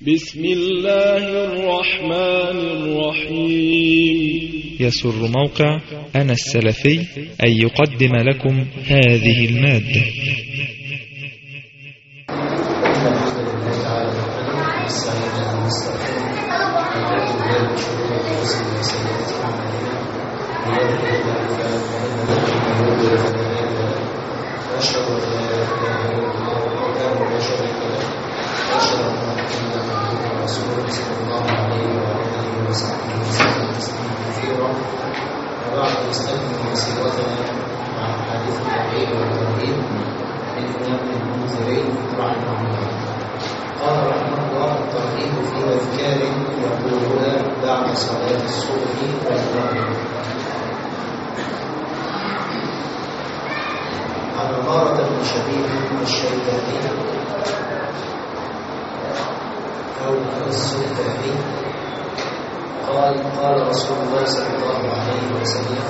بسم الله الرحمن الرحيم. يسر موقع أنا السلفي أن يقدم لكم هذه المادة. وبعد نستكمل مسيرتنا مع حديث التوحيد والتوحيد للإمام المنذري رحمه الله. قال رحمه الله: الترغيب في أذكار يقولها بعد صلاة الصبح والمغرب. عن عمارة بن شبيب الشيباني أو السلطاني قال رسول الله صلى الله عليه وسلم: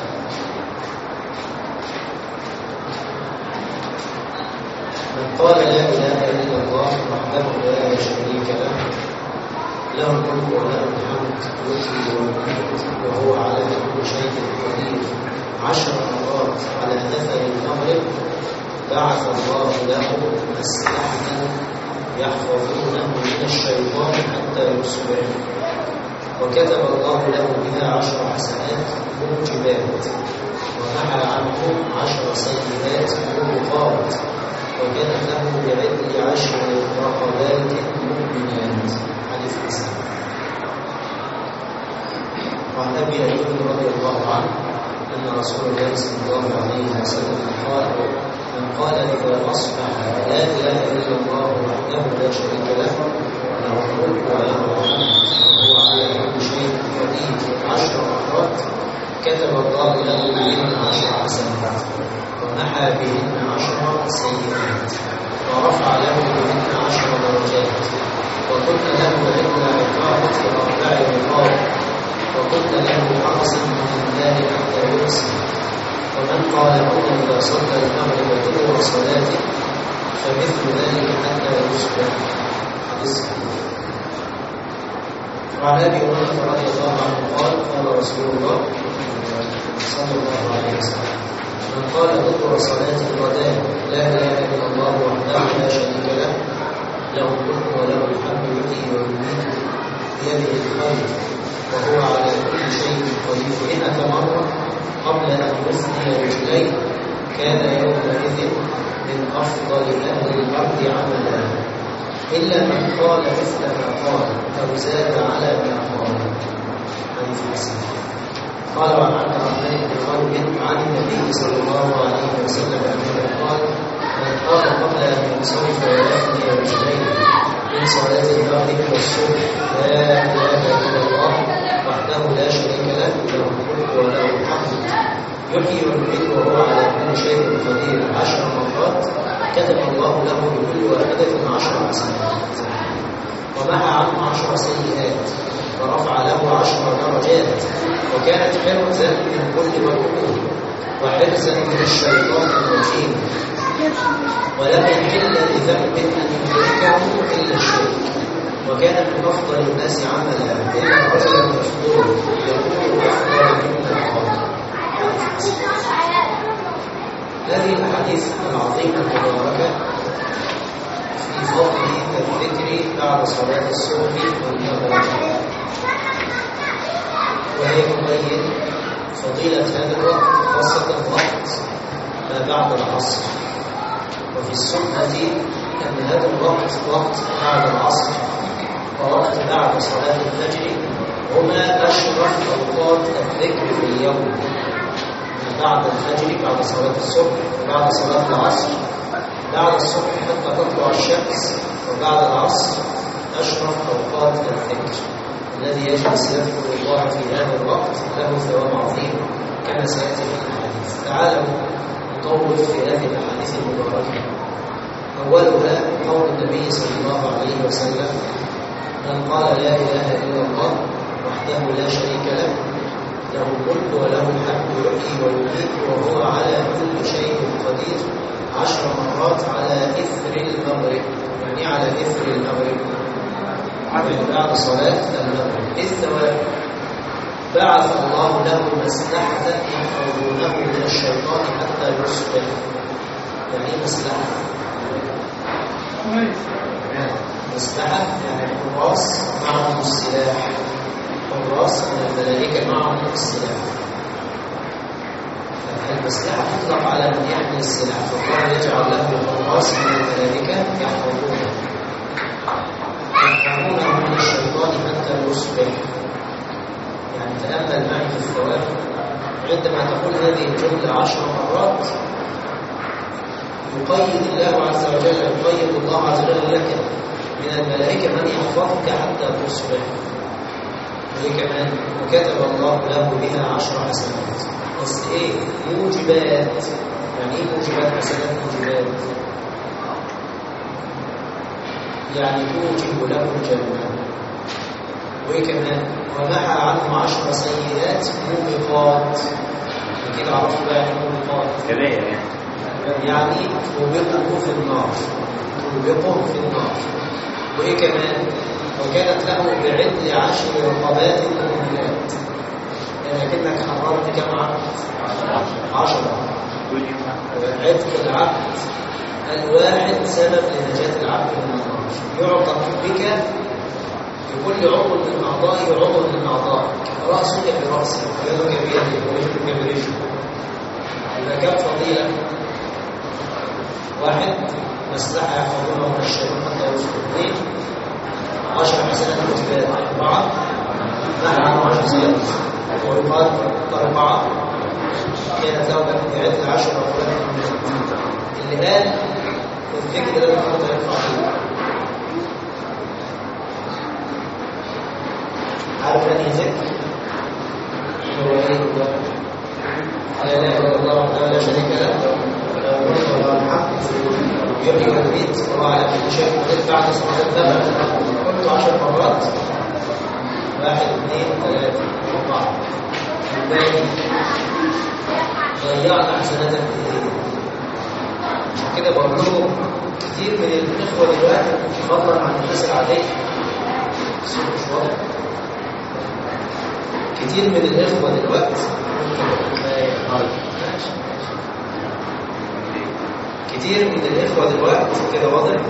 من قال لا إله إلا الله وحده لا شريك له له الملك وله الحمد يحيي ويميت وهو على كل شيء قدير 10 مرات على أثر المغرب بعث الله له أسلحة يحفظونه من الشيطان حتى يصبح، وكتب الله له بها 10 حسنات موجبات، ومحى عنه 10 سيئات موبقات، وكانت له بعدل 10 رقبات مؤمنات. حديث حسن. وعن ابي ايوب رضي الله عنه ان رسول الله صلى الله عليه وسلم قال: من قال اذا اصبح لا اله الا الله وحده لا شريك له له الملك وله الحمد وهو على كل شيء قدير 10 مرات كتب الله له بهن 10 حسنات، ومحى بهن 10 سيئات، ورفع له بهن 10 درجات، وكن له عند عقابة 4 رقاب، وكن له حرسا من الله حتى يمسي. ومن قال هنا إذا صلى المغرب دبر صلاته فمثل ذلك حتى يصبح. حديث. وعن ابي هريره رضي الله عنه قال: قال رسول الله صلى الله عليه وسلم: من قال دبر صلاه الغداء لا اله الا الله وحده لا شريك له له الملك وله الحمد يحيي ويميت بيده الخير وهو على كل شيء قدير 100 مره قبل ان يثني رجليه كان يومئذ من افضل اهل الارض عملا، إلا من قال مثل ما قال أو زاد على ما قال. حديث حسن. قال عن عبد الرحمن بن خالد عن النبي صلى الله عليه وسلم أنه قال: من قال قبل أن ينصرف ويثني رجليه من صلاة المغرب والصبح لا إله إلا الله وحده لا شريك له له الملك وله الحمد يحيي ويميت وهو على كل شيء قدير 10 مرات كتب الله له بكل واحدة 10 حسنات، ومحى عنه 10 سيئات، ورفع له 10 درجات، وكانت حرزا من كل مكروه وحرزا من الشيطان الرجيم، ولم يحل لذنب أن يدركه إلا الشرك، وكان من أفضل الناس عملا إلا رجلا مفضول يقول أفضل مما قال. هذه الأحاديث العظيمة المباركة في فضل الذكر بعد صلاة الصبح والمغرب، وهي تبين فضيلة هذا الوقت، خاصة وقت ما بعد العصر. وفي السنة أن هذا الوقت وقت بعد العصر ووقت بعد صلاة الفجر هما أشرف أوقات الذكر في اليوم، بعد الفجر بعد صلاة الصبح وبعد صلاة العصر. بعد الصبح حتى تطلع الشمس، وبعد العصر أشرف أوقات الذكر. الذي يجلس يذكر الله في هذا الوقت له ثواب عظيم كما سيأتي في الحديث. تعالوا نطول في هذه الأحاديث المباركة. أولها قول النبي صلى الله عليه وسلم: من قال لا إله إلا الله وحده لا شريك له له الملك وله الحمد يحيي ويميت وهو على كل شيء قدير 10 مرات على إثر المغرب. يعني على إثر المغرب بعد صلاة المغرب. الثواب بعث الله له مسلحة يحفظونه من الشيطان حتى يصبح. يعني ايه مسلحة؟ مسلحة يعني حراس معهم السلاح، حراس من الملائكة معهم السلاح. المسلحة تطلق على من يحمل السلاح، فالله يجعل له حراس من الملائكة يحفظونه من الشيطان حتى يصبح. يعني تأمل معي في الثواب عندما تقول هذه الجملة 10 مرات يقيد الله عز وجل، يقيد الله عز وجل لك من الملائكة من يحفظك حتى تصبح. كمان وكتب الله له بها 10 حسنات. بس ايه موجبات؟ يعني ايه موجبات حسنات؟ موجبات يعني توجب له الجنة. وايه كمان؟ ومحى عنه 10 سيئات موبقات. كده عرفت بقى يعني موبقات يعني توبقه في النار، توبقه في النار. وايه كمان؟ وكانت له بعدل 10 رقبات مؤمنات. يعني كأنك حررت كم عبد؟ 10. عتق العبد الواحد سبب لنجاة العبد من النار. يعطى بك بكل عضو من أعضائه عضو من أعضائك، رأسك برأسك ويدك بيدك ورجلك برجلك. إذا كم فضيلة؟ 1 مسلحة يحفظونه من الشيطان حتى يوصل. 2 10 حسنات مثبات. 4 نهى عنه 10 سيئات. ويقال 4 كانت له بعدل 10 رقبات. اللي قال الذكر ده النهارده يرفع فيه. عارف يعني ذكر؟ هو ايه؟ لا اله الا الله وحده لا شريك له له الملك وله الحمد يحيي ويميت وهو على كل شيء قدير. بعد صلاه الفجر قلت 10 مرات. 1 2 3 4 الباقي ضيعنا حسناتك كتير. عشان كده بقول لهم كتير من الاخوه دلوقتي فضلا عن الناس العاديه مش واضح. كتير من الإخوة دلوقتي كتير من الإخوة دلوقتي كده واضح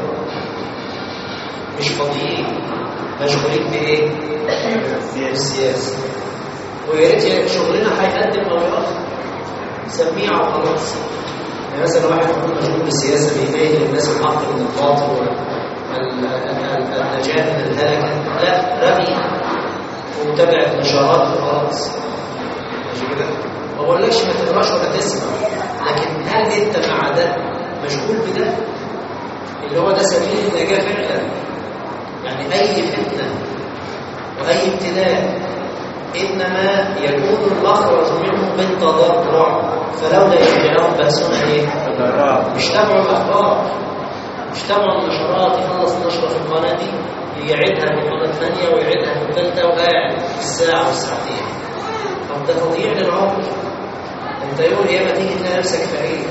مش فاضيين، مشغولين بإيه؟ بالسياسة. ويا ريت شغلنا هيقدم أو يأخر سميعة وخلاص. يعني مثلا واحد يكون مشغول بالسياسة بيبين للناس الحق من الباطل والنجاة من الهلكة، لا رمي ومتابعة نشارات وخلاص. ماشي كده؟ ما بقولكش ما تقراش ولا تسمع، لكن هل انت مع ده مشغول بده؟ اللي هو ده سبيل النجاة فعلا. يعني اي فتنة واي ابتلاء انما يكون المخرج منه بالتضرع، فلولا يرجعون بأسنا ايه؟ مش تابعوا الاخبار، مش تابعوا النشرات. يخلص النشرة في القناة دي يعيدها في القناة الثانية ويعيدها في الثالثة وقاعد الساعة والساعتين. طب ده تضييع للعمر. انت يوم القيامة تيجي تلاقي نفسك فقير.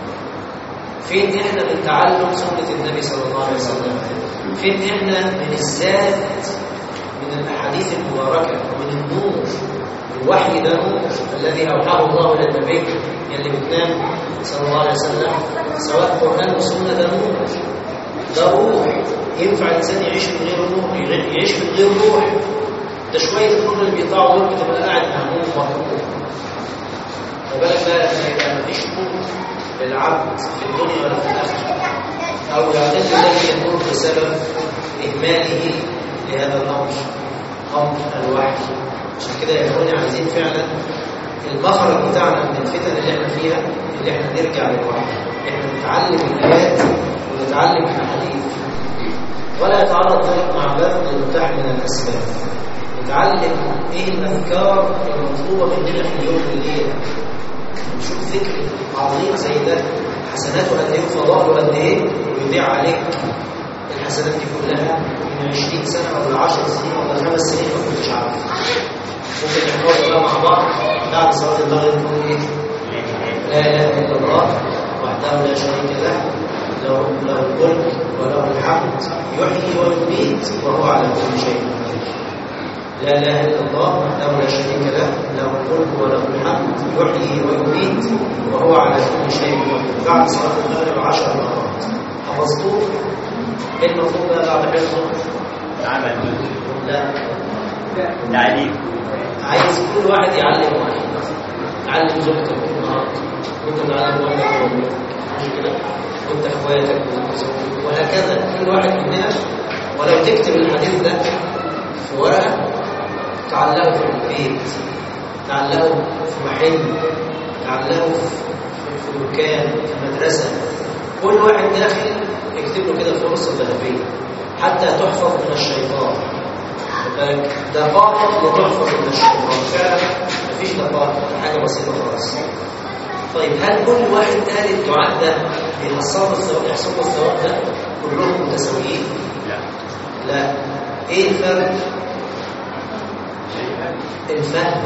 فين احنا من تعلم سنة النبي صلى الله عليه وسلم؟ فين احنا من الزاد من الاحاديث المباركة ومن النور؟ الوحي ده نور الذي اوحاه الله الى النبي اللي بتنام صلى الله عليه وسلم، سواء قرآن وسنة ده نور، ده روح. ينفع الانسان يعيش من غير روح؟ يعيش من غير روح؟ ده شويه النور اللي بيطلعوا دول بتبقى قاعد مهموم ومكروه. فبالك بقى ان يبقى مفيش نور للعبد في الدنيا ولا في الاخره، او يعتد ذلك النور بسبب اهماله لهذا الامر، امر الوحي. عشان كده يا اخواني عايزين فعلا المخرج بتاعنا من الفتن اللي احنا فيها اللي احنا نرجع للوحي. احنا نتعلم الايات ونتعلم الاحاديث، ولا يتعرض ذلك مع باب المتاح من الاسباب. نتعلم ايه الاذكار المطلوبه مننا في اليوم والليله. نشوف ذكر عظيم زي ده حسناته قد ايه وفضائله قد ايه ويضيع عليك الحسنات دي كلها من 20 سنه ولا 10 سنين ولا 5 سنين ما كنتش عارف. ممكن نحفظها بقى مع بعض بعد صلاه المغرب نقول ايه؟ لا اله الا الله وحده لا شريك له له الملك وله الحمد يحيي ويميت وهو على كل شيء قدير. لا اله الا الله وحده لا شريك له، له الملك وله الحمد يحيي ويميت وهو على كل شيء قدير. بعد صلاه المغرب 10 مرات. حفظتوه؟ ايه المطلوب بقى بعد حفظه؟ عمل. لا، تعليم. عايز كل واحد يعلم واحد. تعلم زوجتك النهارده، وانت تعلم والدك مش كده؟ وانت اخواتك وهكذا كل واحد مننا. ولو تكتب الحديث ده في ورقه تعلقه في البيت، تعلقه في محل، تعلقه في دكان، في مدرسه. كل واحد داخل يكتب له كده فرصه ذهبيه حتى تحفظ من الشيطان. دقائق لتحفظ من الشيطان. فعلا مفيش دقائق، حاجه بسيطه خالص. طيب هل كل واحد ثالث دعاء ده بيحصلوا الثواب ده كلهم متساويين؟ لا. ايه الفرق؟ الفهم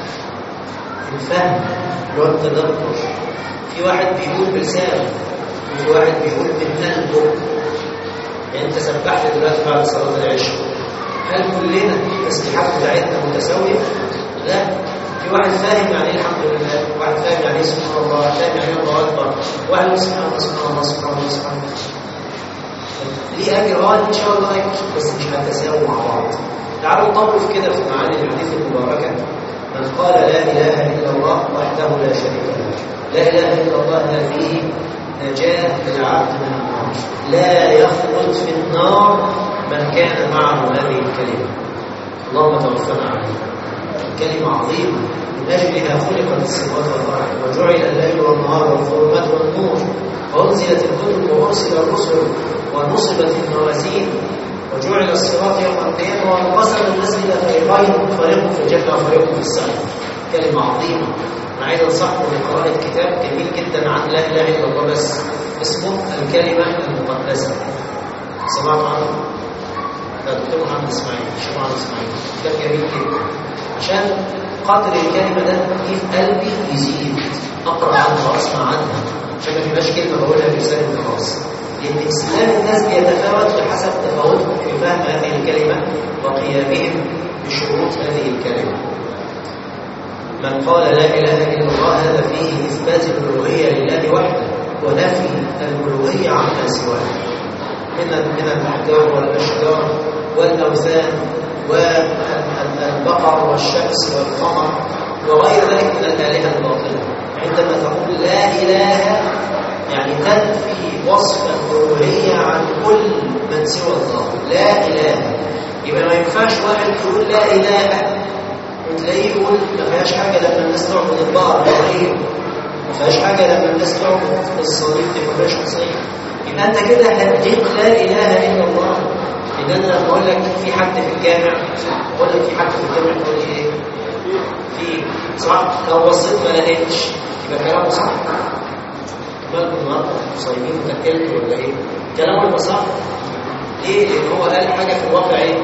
اللي هو التدبر. في واحد بيقول بلسانه وفي واحد بيقول بقلبه. يعني انت سبحت دلوقتي بعد صلاه العشاء، هل كلنا التسبيحات بتاعتنا متساويه؟ لا. في واحد فاهم يعني ايه الحمد لله، واحد فاهم يعني ايه سبحان الله، فاهم يعني ايه الله اكبر، واحد يقول سبحان الله سبحان الله سبحان الله سبحان الله. ليه اجر؟ ان شاء الله اجر، بس مش هنتساووا مع بعض. تعالوا نطرف كده في معاني الحديث المباركه. من قال لا اله الا الله وحده لا شريك له، لا اله الا الله هذه نجاه للعبد من النار، لا يخلد في النار من كان معه هذه الكلمه. اللهم توفنا عليها. كلمة عظيمة من أجلها خلقت السماوات والأرض، وجعل الليل والنهار والظلمات والنور، وأنزلت الكتب وأرسل الرسل، ونصبت الموازين، وجعل الصراط يوم القيامة، وانقسم الناس إلى فريقين، فريق في الجنة وفريق في السعير. كلمة عظيمة. أنا عايز أنصحكم بقراءة كتاب جميل جدا عن لا إله إلا الله بس، اسمه الكلمة المقدسة. سمعت عنه؟ لا، دكتور محمد إسماعيل، الشيخ محمد إسماعيل. كتاب جميل جدا عشان قدر الكلمة ده في قلبي يزيد، أقرأ عنها وأسمع عنها، عشان ما تبقاش كلمة بقولها بلسان خلاص. لأن إسلام الناس بيتفاوت بحسب تفاوتهم في فهم هذه الكلمة وقيامهم بشروط هذه الكلمة. من قال لا إله إلا الله هذا فيه إثبات الألوهية لله وحده ونفي الألوهية عما سواه من الأحجار والأشجار والأوثان والبقر والشمس والقمر وغير ذلك من الآلهة الباطلة. عندما تقول لا إله يعني تنفي وصف الألوهية عن كل من سوى الله. لا إله يبقى ما ينفعش واحد يقول لا إله وتلاقيه يقول ما فيهاش حاجة لما الناس تعبد البقر إبراهيم، ما فيهاش حاجة لما الناس تعبد الصليب تبقى شخصية. يبقى أنت كده هديت لا إله إلا الله. إن أنا بقول لك في حد في الجامع، بقول لك في حد في الجامع تقول لي إيه؟ في صح؟ لو بصيت ما لقيتش يبقى كلامه صح. بالكم النهارده صايمين وتكلت ولا إيه؟ كلامه يبقى صح. ليه؟ لأن هو قال حاجة في الواقع إيه؟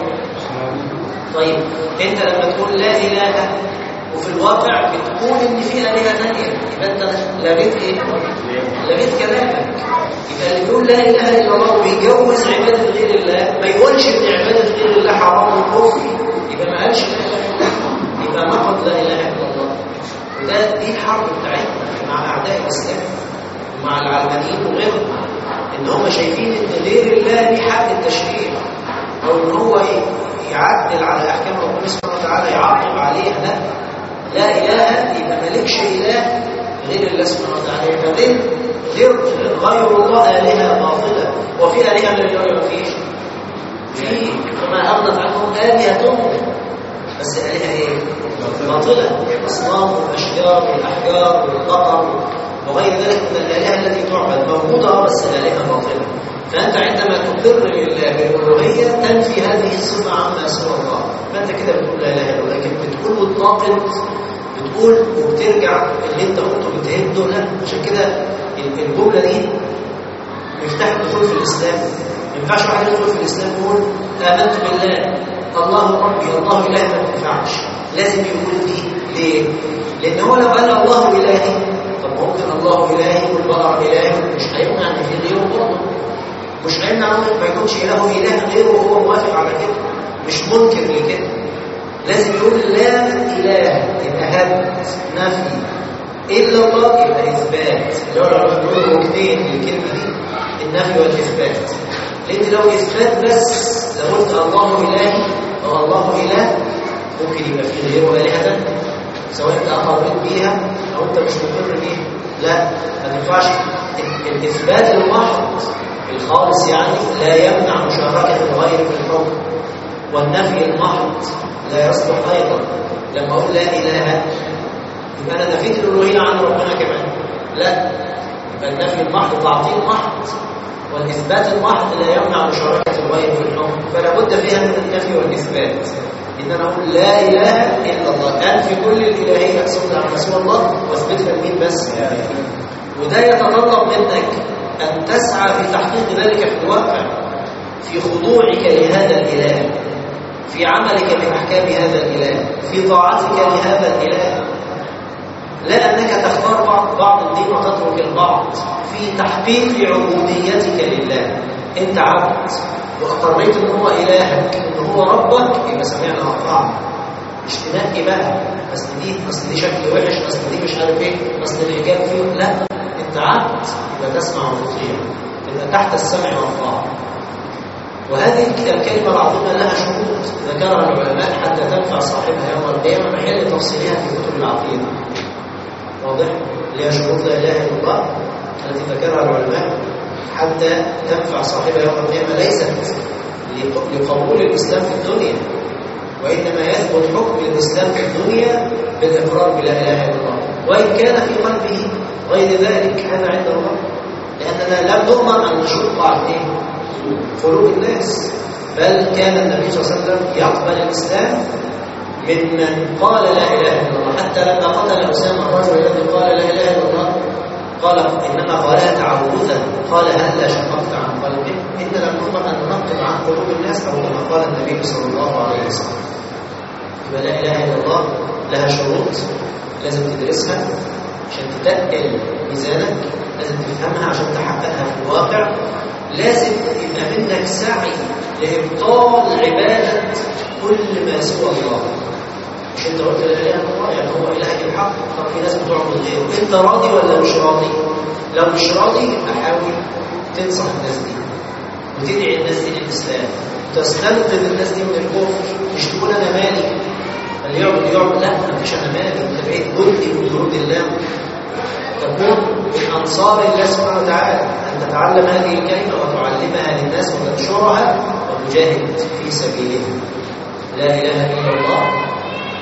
طيب أنت لما تقول لا إله وفي الواقع بتقول إن في آلهة ثانية، يبقى أنت لغيت إيه؟ لغيت كلامك. يبقى اللي بيقول لا إله إلا الله ويجوز عبادة غير الله ما يقولش إن عبادة غير الله حرام وكفر، يبقى ما قالش لا إله إلا الله، يبقى نقض لا إله إلا الله. وده دي الحرب بتاعتنا مع أعداء الإسلام ومع العلمانيين وغيرهم، إن هم شايفين إن غير الله ليه حق التشريع أو إن هو يعدل على أحكام ربنا سبحانه وتعالى يعاقب عليها. لا إله يبقى مالكش إله غير الله سبحانه وتعالى، يبقى غير الله آلهة باطلة. وفي آلهة من الجوع فيه في فما أغنت عنهم آلهتهم، بس آلهة إيه؟ باطلة. أصنام والأشجار والأحجار والبقر وغير ذلك من الآلهة التي تعبد موجودة بس آلهة باطلة. فأنت عندما تقر بالألوهية تنفي هذه الصفة عما سوى الله، فأنت كده بتقول لا إله إلا الله، لكن بتقول وتناقض، بتقول وبترجع اللي أنت قلته بتهده. لا، عشان كده الجملة دي مفتاح الدخول في الإسلام. ما ينفعش واحد يدخل في الإسلام يقول آمنت بالله الله ربي الله إله، ما ينفعش. لازم يقول دي. ليه؟ لأن هو لو قال الله إلهي، طب ممكن الله إلهي والبقر إلهي مش هيمنع إن في غيره برضه. مش هيمنع ما يكونش إله إله غيره وهو موافق على كده، مش منكر لكده. لازم يقول لا إله، يبقى هبت نفي، إلا الله يبقى إثبات. اللي هو العلماء بيقولوا وجهين للكلمة دي، النفي والإثبات. لأن لو إثبات بس لو قلت الله إلهي أو الله إله ممكن يبقى فيه غيره آلهة، سواء أنت أقررت بيها أو أنت مش مقر بيها. لا، ما ينفعش. الإثبات المحض الخالص يعني لا يمنع مشاركة الغير في الحكم، والنفي المحض لا يصلح أيضا. لما أقول لا إله يبقى أنا نفيت الألوهية عن ربنا كمان، لا، يبقى النفي المحض تعطيل محض، والإثبات المحض لا يمنع مشاركة الغير في الحكم. فلا بد فيها من النفي والإثبات. إن أنا أقول لا إله إلا الله، أنفي كل الإلهية أقصد عن رسول الله واثبتها لمين بس. وده يتطلب منك أن تسعى في تحقيق ذلك في الواقع، في خضوعك لهذا الإله، في عملك بأحكام هذا الإله، في طاعتك لهذا الإله. لا أنك تختار بعض الدين وتترك البعض. في تحقيق عبوديتك لله، أنت عبد واقريت ان هو إلهك، ان هو ربك، يبقى سمعنا وأطعنا. مش تنقي بقى اصل دي شكل وحش، اصل دي مش عارف ايه، اصل الحجاب فيه. لا، انت عبد يبقى تسمع وتطيع، تبقى تحت السمع والطاعه. وهذه الكلمه العظيمه لها شروط ذكرها العلماء حتى تنفع صاحبها يوم القيامه، محل تفصيلها في كتب العقيده. واضح؟ لها شروط لا اله الا الله التي ذكرها العلماء حتى تنفع صاحبها يوم القيامة، ليست لقبول الإسلام في الدنيا، وإنما يثبت حكم الإسلام في الدنيا بالإقرار بلا إله إلا الله، وإن كان في قلبه غير ذلك، هذا عند الله. لأننا لم نؤمر أن نشق عن قلوب الناس، بل كان النبي صلى الله عليه وسلم يقبل الإسلام ممن قال لا إله إلا الله. حتى لما قتل أسامة الرجل الذي قال لا إله إلا الله قال إنما قالها تعوذا، قال هل لا شققت عن قلبه؟ إن لم نؤمر أن ننقض عن قلوب الناس، أو كما قال النبي صلى الله عليه وسلم. يبقى لا إله إلا الله لها شروط لازم تدرسها عشان تتقل ميزانك، لازم تفهمها عشان تحققها في الواقع. لازم يبقى منك سعي لإبطال عبادة كل ما سوى الله. مش انت قلت لا اله الا الله يعني هو اله الحق، طب في ناس بتعبد غيره، انت راضي ولا مش راضي؟ لو مش راضي يبقى حاول تنصح الناس دي وتدعي الناس دي للاسلام، تستنقذ الناس دي من الكفر. مش تقول انا مالي اللي يعبد، لا، مفيش انا مالي، انت بقيت جندي من جنود الله، تكون من انصار الله سبحانه وتعالى، ان تتعلم هذه الكلمه وتعلمها للناس وتنشرها وتجاهد في سبيله. لا اله الا الله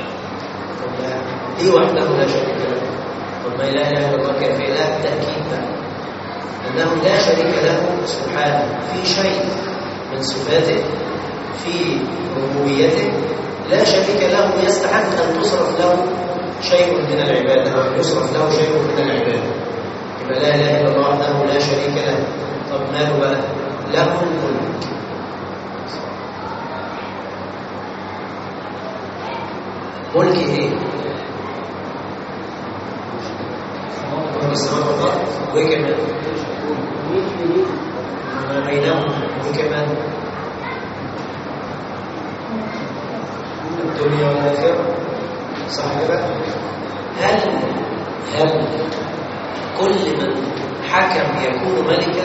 دي وحده لا شريك له. طب ما لا اله الا الله كيف اله؟ تاكيد انه لا شريك له سبحانه في شيء من صفاته، في ربوبيته، لا شريك له يستحق ان تصرف له شيء من العباده او يصرف له شيء من العباده. يبقى لا اله الا الله وحده لا شريك له. طب ماله بقى؟ له الملك. ملك ايه؟ السماء والارض، وايه كمان؟ وما بينهم، وايه كمان؟ الدنيا والاخره، صح كده؟ هل كل من حكم يكون ملكا؟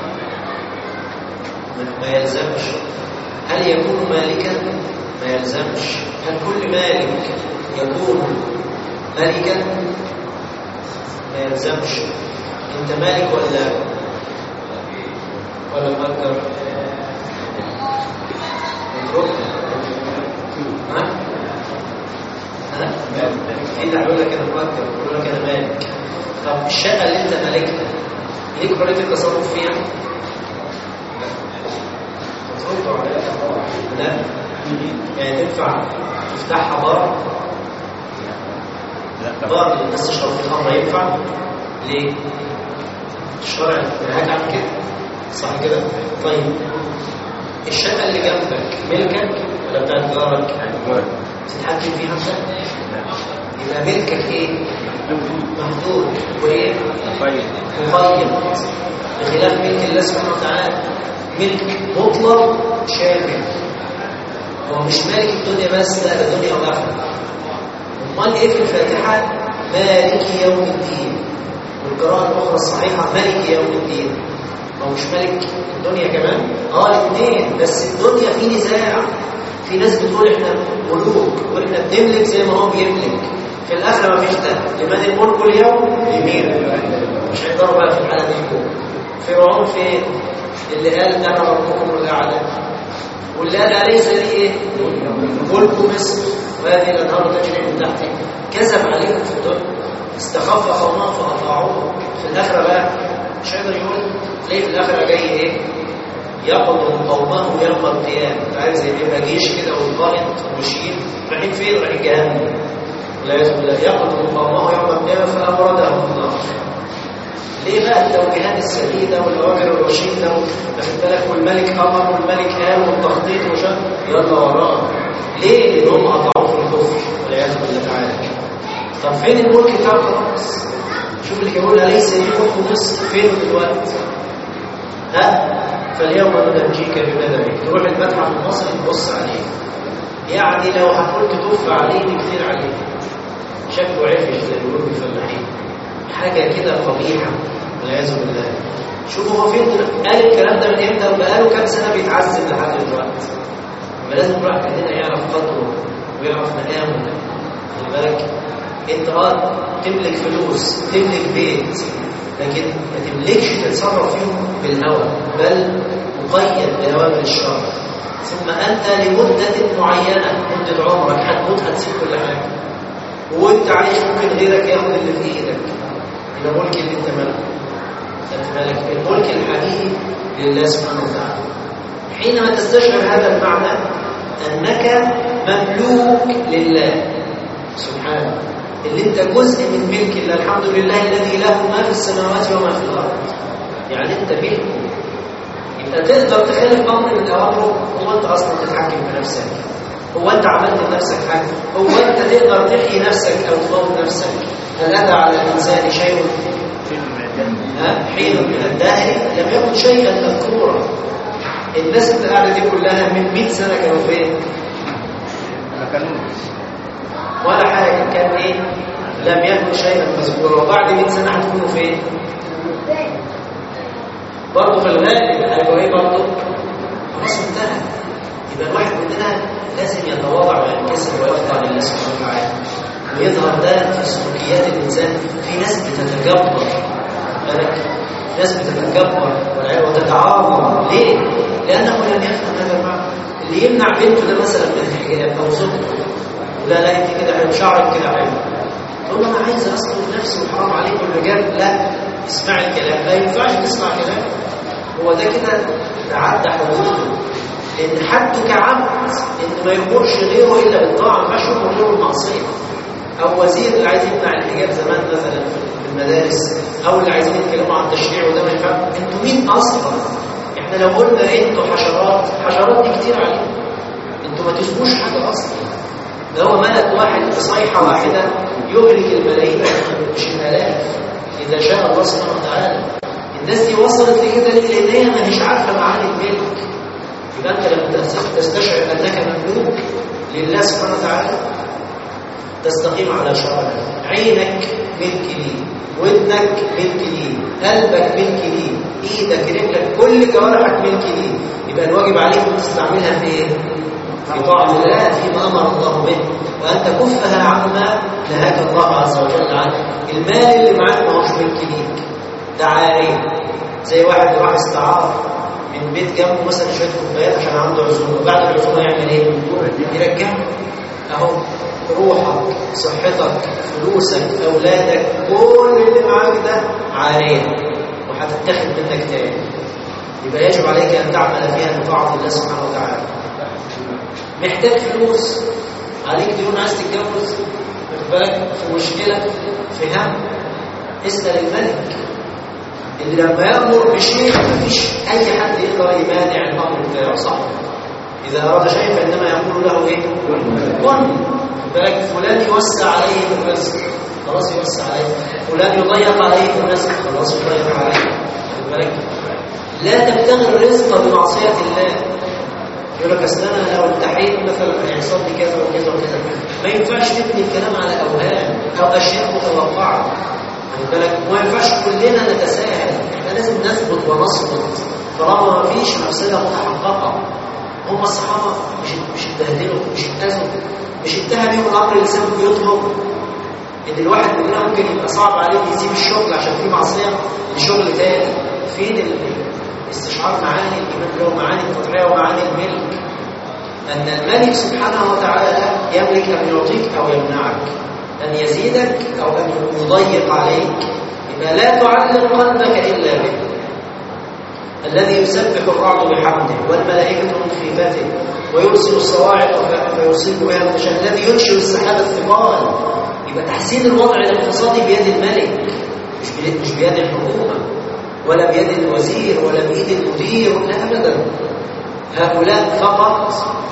ما يلزمش. هل يكون مالكا؟ ما يلزمش. هل كل مالك يكون ملكا؟ ما يلزمش. انت مالك ولا مفكر؟ في اللي هيقول لك انا مفكر، يقول لك انا مالك. طب الشقه اللي انت مالكها ليك حريه التصرف فيها؟ تردوا عليها طبعا. لا، يعني تنفع تفتحها بار للناس تشرب في الخمر، ينفع؟ ليه؟ الشرع نهاك عن كده، صح كده؟ طيب الشقه اللي جنبك ملكك ولا بتاعت جارك؟ تتحكم فيها انت؟ يبقى ملكك ايه؟ محدود. وايه؟ مقيد، بخلاف ملك الله سبحانه وتعالى. ملك مطلق شامل. هو مش مالك الدنيا بس، لا ده الدنيا والاخره. امال ايه في الفاتحه؟ مالك يوم الدين. والقراءه الاخرى الصحيحه مالك يوم الدين. هو مش مالك الدنيا كمان؟ الاثنين، بس الدنيا في نزاع. في ناس بتقول احنا ملوك واحنا بنملك زي ما هو بيملك. في الاخره ما فيش ده. لمن الملك اليوم؟ يمين. مش هيقدروا بقى في الحاله دي يكون. فرعون فين؟ اللي قال انا ربكم الاعلى، واللي قال اليس لي ايه؟ ملك مصر وهذه الانهار تجري من تحتي. كذب عليكم في الدنيا، استخف قومه فاطاعوه. في الاخره بقى مش هيقدر يقول. ليه في الاخره جاي ايه؟ يقضوا قومه يوم القيامه. عارف زي بيبقى جيش كده والقائد ماشيين رايحين فين؟ رايحين جهنم والعياذ بالله. يقضوا قومه يوم القيامه فاوردهم النار. ليه بقى التوجيهات السديده والاوامر الرشيده واخد بالك، والملك امر والملك قال والتخطيط وشق يلا وراه؟ ليه؟ لان هم اطاعوه في الكفر والعياذ بالله تعالى. طب فين الملك بتاعه؟ خلاص شوف اللي كان اليس لي ملك مصر فين دلوقتي؟ فاليوم ننجيك ببدنك. تروح المتحف المصري تبص عليه، يعني لو هتقول تطوف عليه كتير عليه، شكله عفش زي ما بيقولوا الفلاحين، حاجه كده قبيحه والعياذ بالله. شوفوا هو فين قال الكلام ده من امتى؟ وبقاله كام سنه بيتعذب لحد دلوقتي. فلازم الواحد مننا يعرف قدره ويعرف مقامه. خلي بالك انت تملك فلوس، تملك بيت، لكن ما تملكش تتصرف فيهم بالهوى، بل مقيد بأوامر الشرع. ثم أنت لمدة معينة، مدة عمرك هتموت هتسيب كل حاجة، وانت عايش ممكن غيرك ياخد اللي في ايدك. يبقى ملك اللي انت ملكه. مالك الملك الحقيقي لله سبحانه وتعالى. حينما تستشعر هذا المعنى أنك مملوك لله سبحانه، اللي انت جزء من ملك الله. الحمد لله الذي له ما في السماوات وما في الارض. يعني انت ملكه، يبقى تقدر تخالف امر من اوامره. هو انت اصلا تتحكم بنفسك؟ هو انت عملت لنفسك حاجه؟ هو انت تقدر تحيي نفسك او تموت نفسك؟ هل اتى على الانسان شيء حين من الدهر لم يكن شيئا مذكورا؟ الناس اللي قاعده دي كلها من 100 سنه كانوا فين؟ ما كانوش ولا حاجة. كان ايه؟ لم يكن شيئا مذكورا. وبعد 100 سنة هتكونوا فين؟ برضه في الغالب هيبقوا ايه برضه؟ خلاص انتهى. يبقى الواحد مننا لازم يتواضع وينكسر ويخضع لله سبحانه وتعالى، ويظهر ده في سلوكيات الانسان. في ناس بتتجبر، بالك؟ ناس بتتجبر وتتعاظم. ليه؟ لأنه لم يفهم هذا المعنى. اللي يمنع بنته ده مثلا من الحجاب أو زوجته، لا انت كده حلو، شعرك كده حلو، تقول له انا عايز اصل نفسي وحرام عليك الرجال. لا، اسمع الكلام، لا ينفعش تسمع كلام. هو ده كده تعدى حدوده، لان حده كعبد ان ما يخرجش غيره الا بالطاعه، ما ينفعش يخرج غيره المعصيه. او وزير اللي عايز يمنع الحجاب زمان مثلا في المدارس، او اللي عايزين يتكلموا عن التشريع وده ما ينفعش. انتوا مين اصلا؟ احنا لو قلنا انتوا حشرات دي كتير عليكم. انتوا ما تسبوش حاجه اصلا. ده هو ملك واحد بصيحة واحدة يهلك الملايين مش الآلاف إذا شاء الله سبحانه وتعالى. الناس دي وصلت لكده ليه؟ لأن هي ما هيش عارفة معاني الملك. يبقى أنت لما تستشعر أنك مملوك لله سبحانه وتعالى تستقيم على شرعه. عينك ملك ليه، ودنك ملك ليه، قلبك ملك ليه، إيدك، رجلك، كل جوارحك ملك ليه. يبقى الواجب عليك تستعملها في إيه؟ في طاعة الله فيما أمر الله به، وأن تكفها عما نهاك الله عز وجل عنه. المال اللي معاك ما هوش ملك ليك، ده عارية. زي واحد راح استعار من بيت جنبه مثلا شوية كوبايات عشان عنده عزومة، وبعد العزومة يعمل إيه؟ يرجعه. أهو روحك، صحتك، فلوسك، أولادك، كل اللي معاك ده عارية وهتتاخد منك تاني. يبقى يجب عليك أن تعمل فيها بطاعة الله سبحانه وتعالى. محتاج فلوس، عليك ديون، عايز تتجوز، واخد بالك، في مشكله، في هم، اسال الملك اللي لما يامر بشيء مفيش اي حد يقدر يمانع الامر بتاعه. صح؟ اذا اراد شيء فانما يقول له ايه؟ كن. واخد بالك، فلان يوسع عليه في الرزق، خلاص يوسع عليه. فلان يضيق عليه في الرزق، خلاص يضيق عليه. واخد بالك، لا تبتغي الرزق بمعصية الله. يقول لك أصل أنا لو التحيت مثلا هيحصل لي كذا وكذا وكذا. ما ينفعش تبني الكلام على أوهام أو أشياء متوقعة. وما ينفعش كلنا نتساهل، احنا لازم نثبت ونصبت طالما ما فيش مفسدة متحققة. هم الصحابة مش اتبهدلوا، مش اتأذوا، مش انتهى بيهم الأمر اللي سبب بيوتهم. إن الواحد مننا ممكن يبقى صعب عليه يسيب الشغل عشان فيه معصية لشغل تاني. فين استشعار معاني الإيمان له، معاني التضحية ومعاني الملك؟ أن الملك سبحانه وتعالى يملك أن يعطيك أو يمنعك، أن يزيدك أو أن يضيق عليك. يبقى لا تعلق قلبك إلا به. الذي يسبح الرعد بحمده والملائكة من خيفته ويرسل الصواعق فيصيب بها من يشاء، الذي ينشئ السحاب الثقال. يبقى تحسين الوضع الاقتصادي بيد الملك، مش بيد الحكومة ولا بيد الوزير ولا بيد المدير، لا أبدا. هؤلاء فقط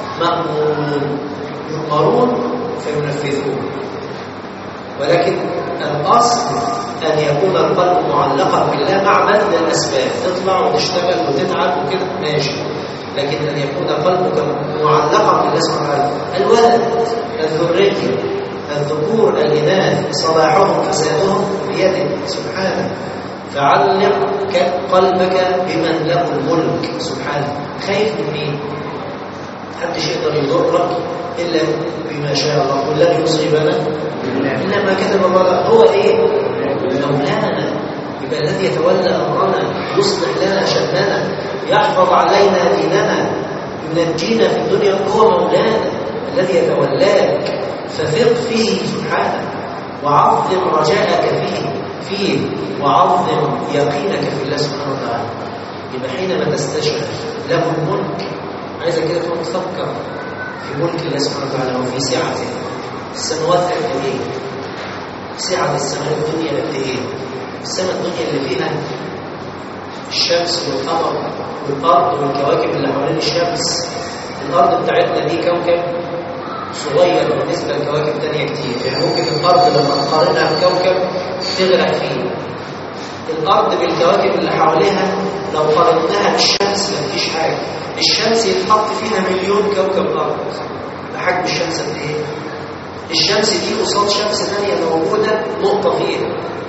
يؤمرون فينفذون. ولكن الأصل أن يكون القلب معلقا بالله مع بذل الأسباب، تطلع وتشتغل وتتعب وكده ماشي، لكن أن يكون قلبك معلقا بالله سبحانه وتعالى. الولد، الذرية، الذكور، الإناث، صلاحهم فسادهم بيده سبحانه. فعلق قلبك بمن له الملك سبحانه. خايف من مين؟ محدش يقدر يضرك إلا بما شاء الله. قل لن يصيبنا إلا ما كتب الله. هو إيه؟ مولانا. يبقى الذي يتولى أمرنا، يصلح لنا شأننا، يحفظ علينا ديننا، ينجينا في الدنيا، هو مولانا الذي يتولاك. فثق فيه سبحانه، وعظم رجاءك فيه، وعظم يقينك في الله سبحانه وتعالى. يبقى حينما تستشعر له الملك، عايزك كده تقوم تفكر في ملك الله سبحانه وتعالى وفي سعته. السماوات قد ايه؟ سعة السماء الدنيا قد ايه؟ السماء الدنيا اللي فيها الشمس والقمر والارض والكواكب اللي حوالين الشمس. الارض بتاعتنا دي كوكب صغير بالنسبه لكواكب تانية كتير، يعني ممكن الارض لما نقارنها بكوكب تغرق فيه. الارض بالكواكب اللي حواليها لو قارناها بالشمس مفيش حاجه. الشمس يتحط فيها مليون كوكب ارض. بحجم الشمس قد ايه؟ الشمس دي قصاد شمس ثانيه موجوده نقطه فيها.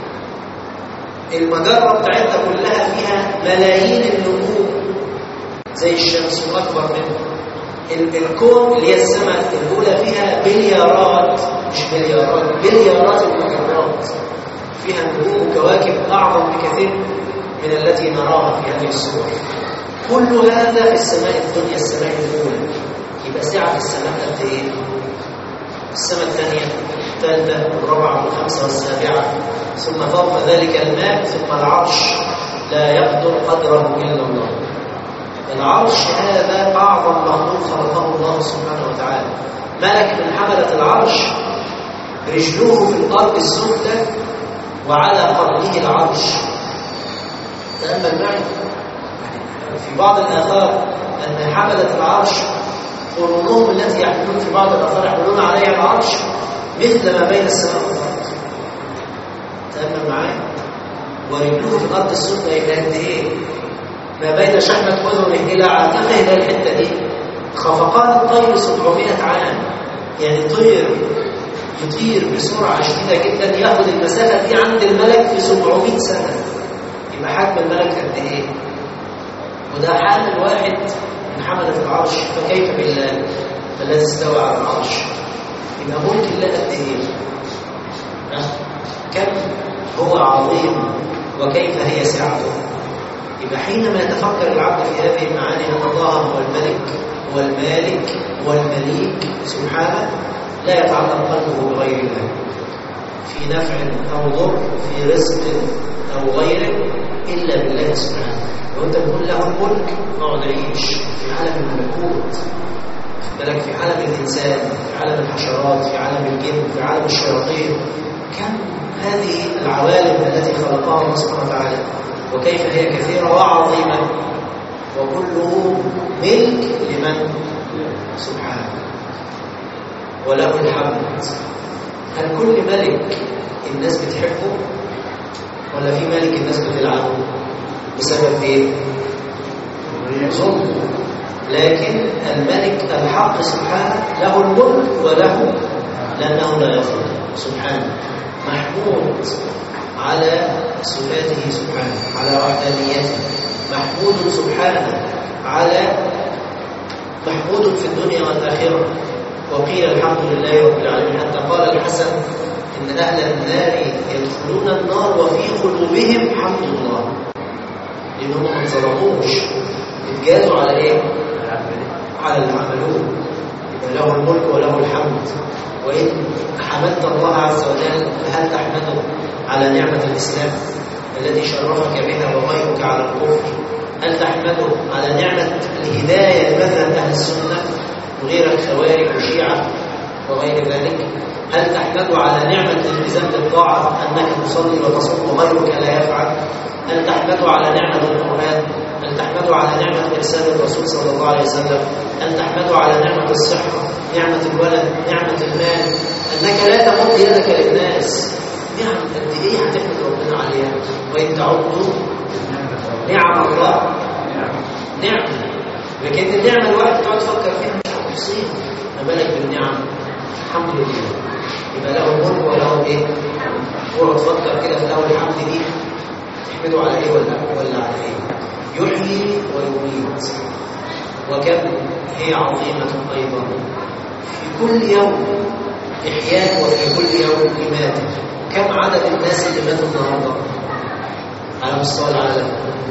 المجره بتاعتها كلها فيها ملايين النجوم زي الشمس واكبر منها. الكون اللي هي السماء الاولى فيها بليارات، مش مليارات، بليارات المجرات، فيها نجوم وكواكب اعظم بكثير من التي نراها في هذه الصور. كل هذا في السماء الدنيا، السماء الاولى. يبقى سعة السماء قد ايه؟ السماء الثانيه، الثالثه، والرابعه، والخامسه، والسابعه، ثم فوق ذلك الماء، ثم العرش لا يقدر قدره الا الله. العرش هذا اعظم مخلوق خلقه الله سبحانه وتعالى. ملك من حمله العرش رجلوه في الارض السفلى وعلى قرنه العرش. تأمل معي في بعض الآثار أن حملة العرش قرونهم التي يحملون، في بعض الآثار يحملون عليها العرش مثل ما بين السماء والأرض. تأمل معي. ورجلوه في الأرض السفلى يبقى قد إيه؟ ما بين شحمة أذنه إلى عاتقه إلى الحتة دي خفقان الطير 700 عام. يعني يطير بسرعة شديدة جدا، ياخذ المسافة دي عند الملك في 700 سنة. يبقى حجم الملك قد ايه؟ وده حال الواحد من حملة العرش، فكيف بالله الذي استوى على العرش؟ يبقى ملك الله قد ايه؟ كم هو عظيم وكيف هي سعته. يبقى حينما يتفكر العبد في هذه المعاني ان الله هو الملك والمالك والمليك سبحانه، لا يتعلق قلبه بغير الله في نفع او ضر، في رزق او غيره، الا بالله سبحانه. لو انت بتقول له الملك اقعد عيش في عالم الملكوت، بالك في عالم الانسان، في عالم الحشرات، في عالم الجن، في عالم الشياطين. كم هذه العوالم التي خلقها الله سبحانه وتعالى، وكيف هي كثيره وعظيمه، وكله ملك لمن سبحانه وله الحمد. هل كل ملك الناس بتحبه، ولا في ملك الناس بتلعنه؟ بسبب ايه؟ ظلم. لكن الملك الحق سبحانه له الملك وله، لأنه لا يظلم سبحانه، محمود على صفاته سبحانه، على وحدانيته، محمود سبحانه محمود في الدنيا والآخرة. وقيل الحمد لله رب العالمين، حتى قال الحسن إن أهل النار يدخلون النار وفي قلوبهم حمد الله، لأنهم ما ظلموش، اتجازوا على إيه؟ على اللي عملوه. يبقى له الملك وله الحمد. وإن حمدت الله عز وجل هل تحمده على نعمة الإسلام التي شرفك بها وغيرك على الكفر؟ هل تحمده على نعمة الهداية لمذهب أهل السنة وغير الخوارج وشيعة وغير ذلك؟ هل تحمده على نعمة الالتزام بالطاعة أنك تصلي وتصوم وغيرك لا يفعل؟ هل تحمده على نعمة القرآن؟ هل تحمده على نعمة إرسال الرسول صلى الله عليه وسلم؟ هل تحمده على نعمة الصحة، نعمة الولد، نعمة المال، أنك لا تمد يدك للناس؟ نعم قد إيه هتحمد ربنا عليها؟ وإن تعدوا نعم الله نعم. لكن النعمة الواحد تقعد تفكر فيها مش هتحصيها، ما بالك بالنعم؟ الحمد لله. يبقى له الملك وله ايه؟ تقعد تفكر كده في الاول الحمد دي تحمده على ايه ولا على ايه؟ يحيي ويميت، وكم هي عظيمة ايضا. في كل يوم احياء وفي كل يوم اماتة. كم عدد الناس اللي ماتوا النهارده على مستوى العالم؟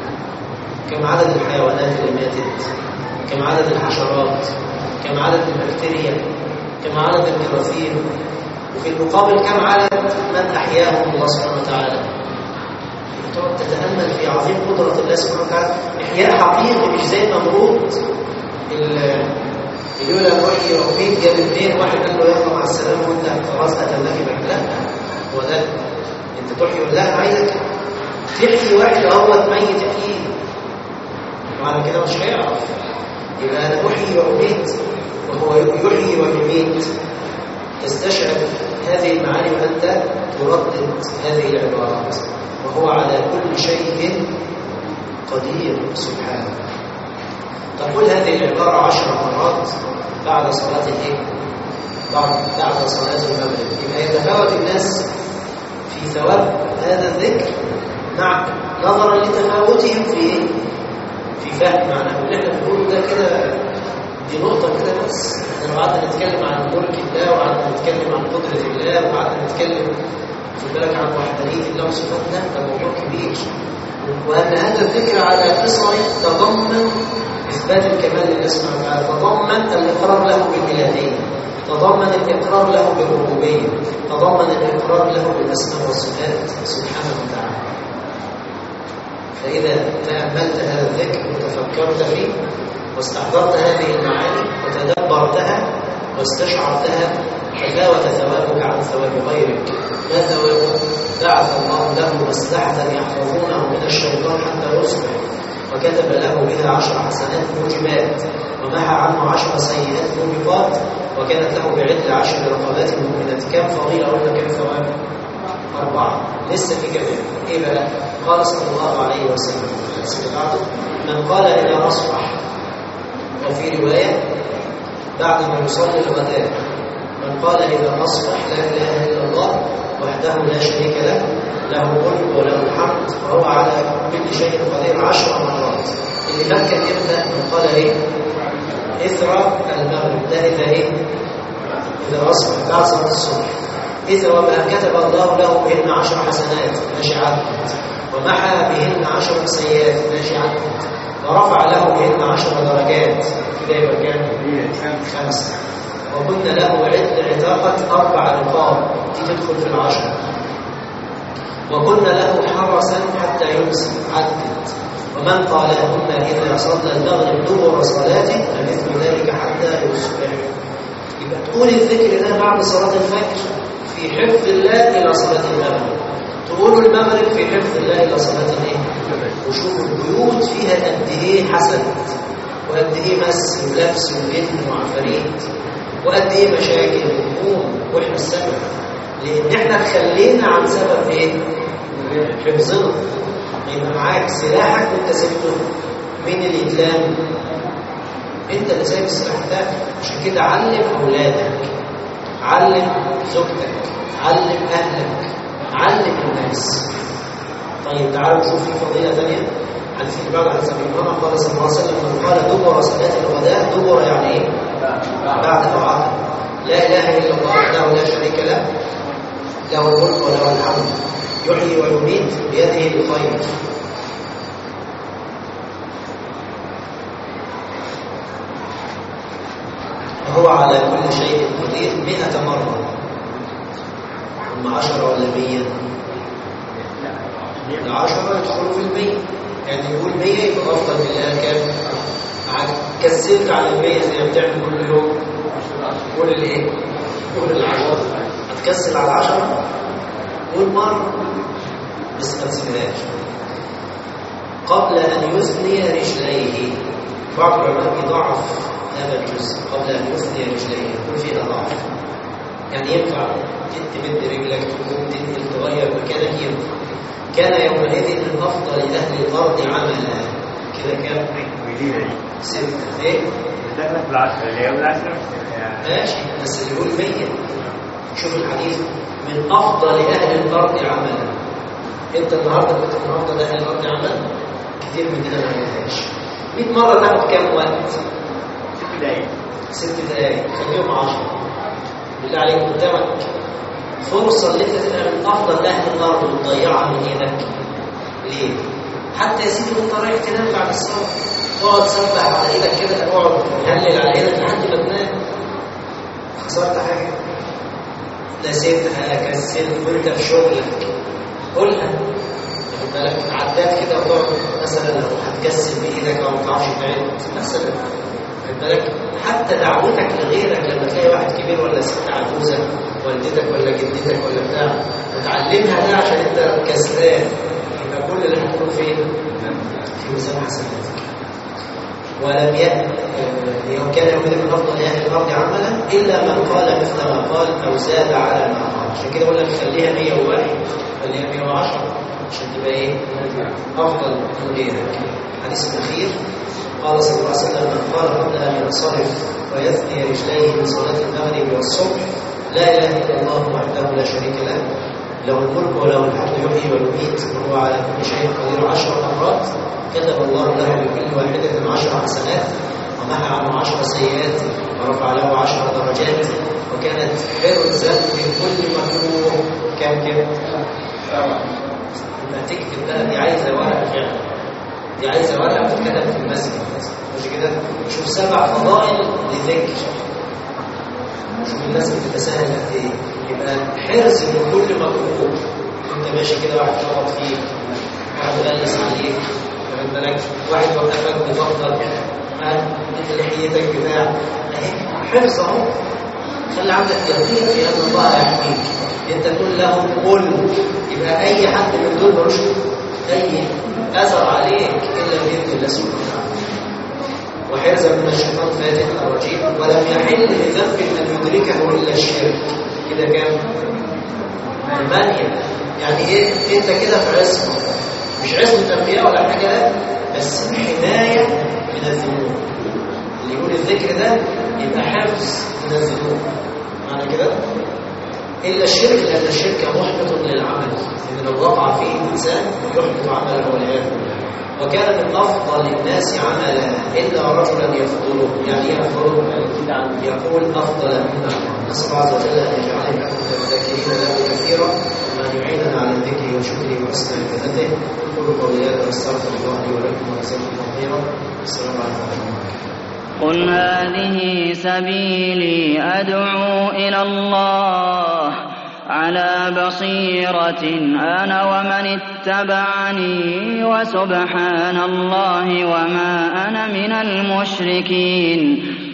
كم عدد الحيوانات اللي ماتت؟ كم عدد الحشرات؟ كم عدد البكتيريا؟ كم عدد الجراثيم؟ وفي المقابل كم عدد من أحياهم الله سبحانه وتعالى؟ تقعد تتأمل في عظيم قدرة الله سبحانه وتعالى. إحياء حقيقي، مش زي نمرود اللي يقول لك وحي وأميت جاب اثنين، واحد قال له يلا مع السلامة وأنت خلاص قتلناك بك. لا، هو ده أنت تحيي ولا لا؟ عايزك تحيي واحد أهوت ميت تحييه، وعلى كده مش هيعرف. يبقى أنا أحيي وأميت وهو يحيي ويميت. تستشعر هذه المعاني وأنت تردد هذه العبارات، وهو على كل شيء قدير سبحانه. تقول هذه العبارة 10 مرات بعد صلاة الايه؟ بعد صلاة المغرب. يبقى يتفاوت الناس في ثواب هذا الذكر مع نظرا لتفاوتهم في فهم معناه. اللي احنا بنقوله ده كده دي نقطة كده بس. احنا لو قعدنا نتكلم عن ملك الله وقعدنا نتكلم عن قدرة الله وقعدنا نتكلم خد بالك عن وحدانية الله وصفاتنا، ده موضوع كبير. وأن هذا الذكر على قصر تضمن إثبات الكمال لله سبحانه وتعالى، تضمن الإقرار له بالإلهية، تضمن الإقرار له بالربوبية، تضمن الإقرار له بالأسماء والصفات سبحانه وتعالى. فإذا تأملت هذا الذكر وتفكرت فيه واستحضرت هذه المعاني وتدبرتها واستشعرتها، تفاوت ثوابك عن ثواب غيرك. ما ثوابه؟ بعث الله له مسلحة يحفظونه من الشيطان حتى يصبح، وكتب له بها 10 حسنات موجبات، ومحى عنه 10 سيئات موبقات، وكانت له بعدل 10 رقبات مؤمنات. كم فضيلة ولا كم ثواب؟ 4. لسه في كمان. ايه بقى؟ قال صلى الله عليه وسلم من قال إذا أصبح، وفي رواية بعد ما يصلي الغداء، من قال إذا أصبح لا إله إلا الله وحده لا شريك له، له الملك وله الحمد وهو على كل شيء قدير 10 مرات. اللي مكن يبدأ من قال إيه؟ إثر المغرب. ده إذا إيه؟ إذا أصبح بعد صلاة الصبح. إذا وما كتب الله له بهن 10 حسنات ناشعات، ومحى بهن 10 سيئات ناشعات، ورفع له بهن 10 درجات. كده يبقى كام؟ 5. وكنا له عتاقة 4 رقاب، دي تدخل في 10. وكنا له حرسا حتى يمسي، عدت. ومن قالهن إذا صلى المغرب دبر صلاته فمثل ذلك حتى يصبح. يبقى تقول الذكر ده بعد صلاة الفجر في حفظ الله إلى صلاة المغرب، تقول المغرب في حفظ الله إلى صلاة الايه؟ وشوفوا البيوت فيها قد إيه حسد، وقد إيه مس ولبس وجن وعفاريت، وقد إيه مشاكل وهموم، وإحنا السبب. لأن إحنا تخلينا عن سبب إيه؟ حفظنا. يبقى معاك سلاحك وأنت سبته، مين اللي يتلام؟ انت اللي سايب السلاح بتاعك. عشان كده علم اولادك، علم زوجتك، علم اهلك، علم الناس. طيب تعالوا نشوف في فضيله ثانيه. حديث اللي بعد حديث ابي امامه قال صلى الله عليه وسلم من قال دبر صلاه الغداء، دبر يعني ايه؟ بعد او عقب. لا اله الا الله وحده لا شريك له، له الملك وله الحمد يحيي ويميت بيده الخير. وهو على كل شيء قدير 100 مرة. هم 10 ولا 100؟ 10 يدخلوا في 100. يعني يقول 100 يبقى أفضل من الآن كام؟ كسلت على 100 زي ما بتعمل كل يوم. قول الإيه؟ قول العشرة. هتكسل على 10؟ قول مرة بس ما تسيبهاش. قبل أن يثني رجليه. بعض العلماء بيضعف هذا الجزء قبل أن يثني رجليه، يكون فيها ضعف. يعني ينفع تمد رجلك، تقوم تنقل تغير مكانك، ينفع. كان يومئذ من أفضل أهل الأرض عملا. كده كام؟ 6. إيه؟ دخلت بالعشرة اللي هي بالعشرة ماشي، بس اللي يقول 100. شوف الحديث من أفضل أهل الأرض عملا. أنت النهارده كنت من أفضل أهل الأرض عملا؟ كتير مننا ما عملهاش. 100 مرة تاخد كام وقت؟ 6 دقايق. 6 دقايق، خليهم 10. بالله عليك قدامك فرصة اللي انت تبقى من أفضل أهل الأرض وتضيعها من إيدك. ليه؟ حتى يا سيدي وانت رايح تنام بعد الصلاة تقعد تسبح على إيدك كده، تقعد تهلل على إيدك لحد ما تنام. خسرت حاجة؟ نسيتها، كسلت وانت في شغلك. قولها. واخد بالك؟ عدات كده وتقعد مثلا لو هتكسل بإيدك أو ما تعرفش تعد مثلا. واخد بالك؟ حتى دعوتك لغيرك لما تلاقي واحد كبير ولا ست عجوزه، والدتك ولا جدتك ولا بتاع، وتعلمها ده عشان انت كسلان، يبقى كل اللي هتقول فين؟ في ميزان حسناتك. ولم يوم كان يومئذ من افضل اهل الارض عملا الا من قال مثل ما قال او زاد على ما قال. عشان كده بقول لك خليها 101، خليها 110 عشان تبقى ايه؟ افضل من غيرك. الحديث الاخير قال صلى الله عليه وسلم من قال قبل ان ينصرف ويثني رجليه من صلاه المغرب والصبح لا اله الا الله وحده لا شريك له، له الملك وله الحمد يحيي ويميت وهو على كل شيء قدير 10 مرات، كتب الله له بكل واحده 10 حسنات ومحى عنه 10 سيئات ورفع له 10 درجات، وكانت حرزا من كل مكروه. كم كده؟ لما تكتب بقى دي عايزه ورقه فعلا، دي عايزه ورقه بتتكتب في المسجد. مش كده؟ شوف 7 فضائل لذكر. شوف الناس بتتساهل قد ايه. يبقى حرز من كل مكروه. انت ماشي كده واحد شخط فيك، واحد غلس عليك، واخد بالك، واحد وقفك بفضل انت لحيتك بتاع، حرص اهو. خلي عندك يقين في ان الله يحميك. انت تقول له قل، يبقى اي حد من دول ملوش اي اثر عليك الا باذن الله سبحانه وتعالى. وحرزا من الشيطان فاتح الرجيم، ولم يحل لذنب ان يدركه الا الشرك. كده كام؟ 8. يعني ايه؟ انت كده في عصمه، مش عصمه انبياء ولا حاجه، لا، بس حمايه من الذنوب. اللي يقول الذكر ده يبقى حفظ من الذنوب. معنى كده الا الشرك، لان الشرك محبط للعمل، ان لو وقع فيه الانسان يحبط عمله والعياذ بالله. وكان من افضل الناس عملا الا رجلا يفضله. يعني ايه يفضله؟ يقول افضل مما. نسال الله عز وجل ان يجعلنا من الذاكرين له كثيرا، وان يعيننا على الذكر وشكره وحسن عبادته. قولوا قولي هذا واستغفر الله لي ولكم وجزاكم الله خيرا. السلام عليكم ورحمه الله. قل هذه سبيلي أدعو إلى الله على بصيرة أنا ومن اتبعني وسبحان الله وما أنا من المشركين.